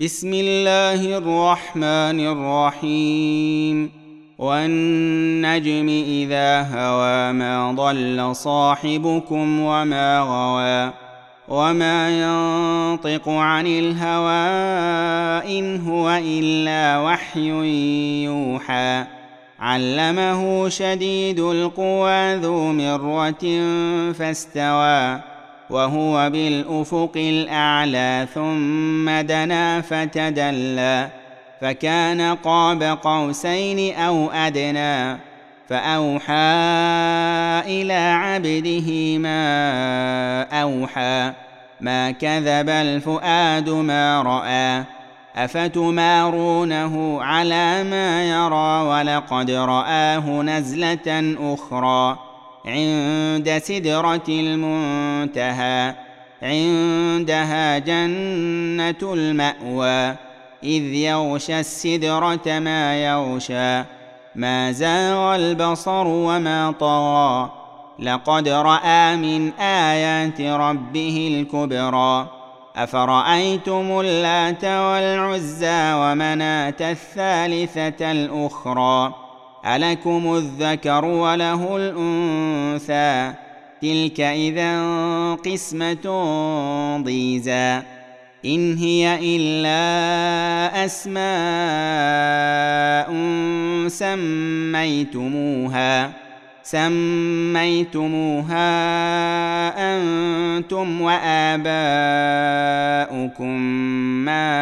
بسم الله الرحمن الرحيم والنجم إذا هوى ما ضل صاحبكم وما غوى وما ينطق عن الهوى إن هو إلا وحي يوحى علمه شديد القوى ذو مرة فاستوى وهو بالأفق الأعلى ثم دنا فتدلى فكان قاب قوسين أو أدنى فأوحى إلى عبده ما أوحى ما كذب الفؤاد ما رأى أفتمارونه على ما يرى ولقد رآه نزلة أخرى عند سدرة المنتهى عندها جنة المأوى إذ يغشى السدرة ما يغشى ما زاغ البصر وما طغى لقد رأى من آيات ربه الكبرى أفرأيتم اللات والعزى ومناة الثالثة الأخرى ألكم الذكر وله الأنثى تلك إذا قسمة ضيزى إن هي إلا أسماء سميتموها أنتم وآباؤكم ما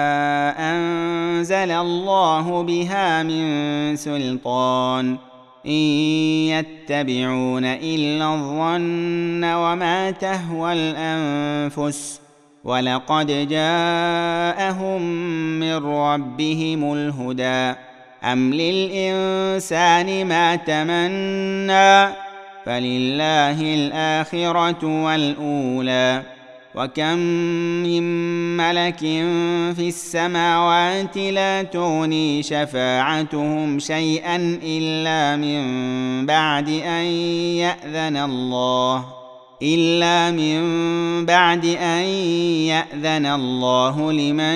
أنزل الله بها من سلطان إن يتبعون إلا الظن وما تهوى الأنفس ولقد جاءهم من ربهم الهدى أم للإنسان ما تمنى فلله الآخرة والأولى وكم من ملك في السماوات لا تغني شفاعتهم شيئا إلا من بعد أن يأذن الله لمن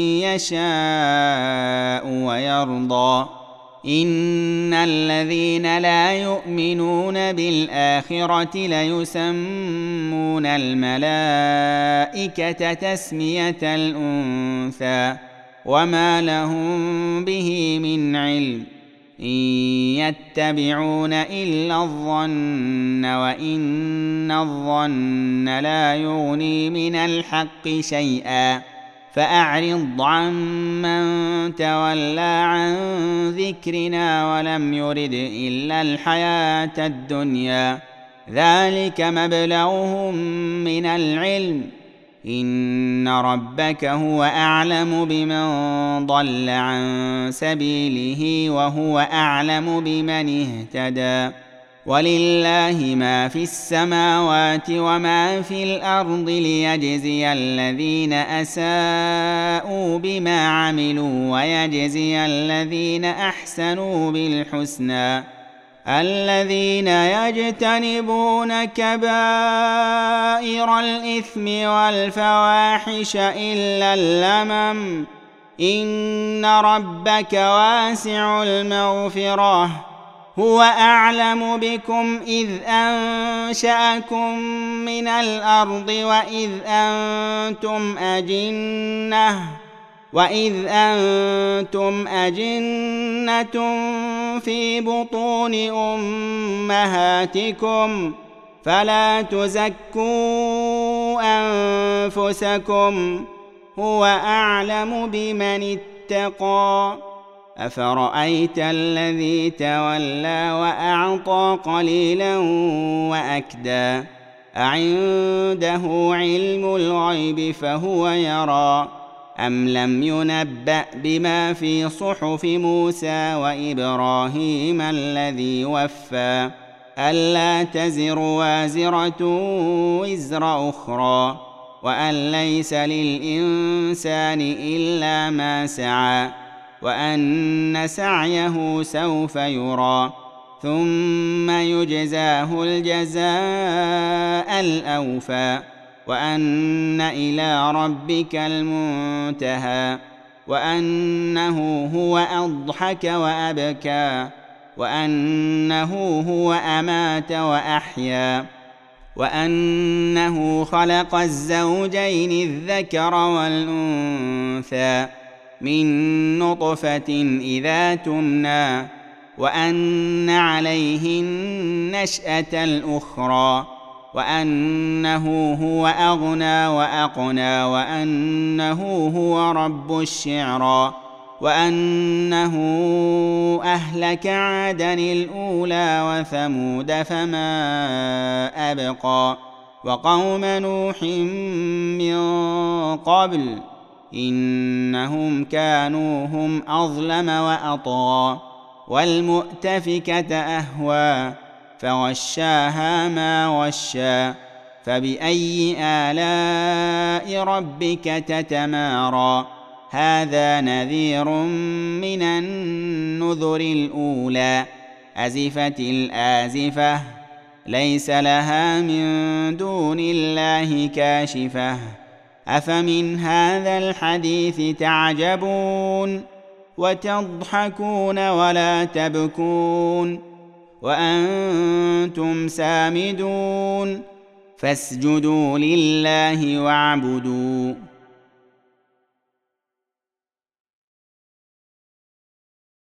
يشاء ويرضى إن الذين لا يؤمنون بالآخرة ليسمون الملائكة تسمية الأنثى وما لهم به من علم إن يتبعون إلا الظن وإن الظن لا يغني من الحق شيئا فأعرض عمن تولى عن ذكرنا ولم يرد إلا الحياة الدنيا ذلك مبلغهم من العلم إن ربك هو أعلم بمن ضل عن سبيله وهو أعلم بمن اهتدى ولله ما في السماوات وما في الأرض ليجزي الذين أساءوا بما عملوا ويجزي الذين أحسنوا بالحسنى الذين يجتنبون كبائر الإثم والفواحش إلا اللمم إن ربك واسع المغفرة هو أعلم بكم إذ أنشأكم من الأرض وإذ أنتم أجنة في بطون أمهاتكم فلا تزكوا أنفسكم هو أعلم بمن اتقى أفرأيت الذي تولى وأعطى قليلا وأكدى أعنده علم الغيب فهو يرى أم لم ينبأ بما في صحف موسى وإبراهيم الذي وفى ألا تزر وازرة وزر أخرى وأن ليس للإنسان إلا ما سعى وأن سعيه سوف يرى ثم يجزاه الجزاء الأوفى وأن إلى ربك المنتهى وأنه هو أضحك وأبكى وأنه هو أمات وأحيا وأنه خلق الزوجين الذكر والأنثى من نطفة إذا تمنى وأن عليه النشأة الأخرى وأنه هو أغنى وأقنى وأنه هو رب الشعرى وأنه أهلك عادا الأولى وثمود فما أبقى وقوم نوح من قبل إنهم كانوا هم أظلم وأطغى والمؤتفكة أهوى فغشاها ما غشى فبأي آلاء ربك تتمارى هذا نذير من النذر الأولى أزفت الآزفة ليس لها من دون الله كاشفة أفمن هذا الحديث تعجبون وتضحكون ولا تبكون وأنتم سامدون فاسجدوا لله واعبدوا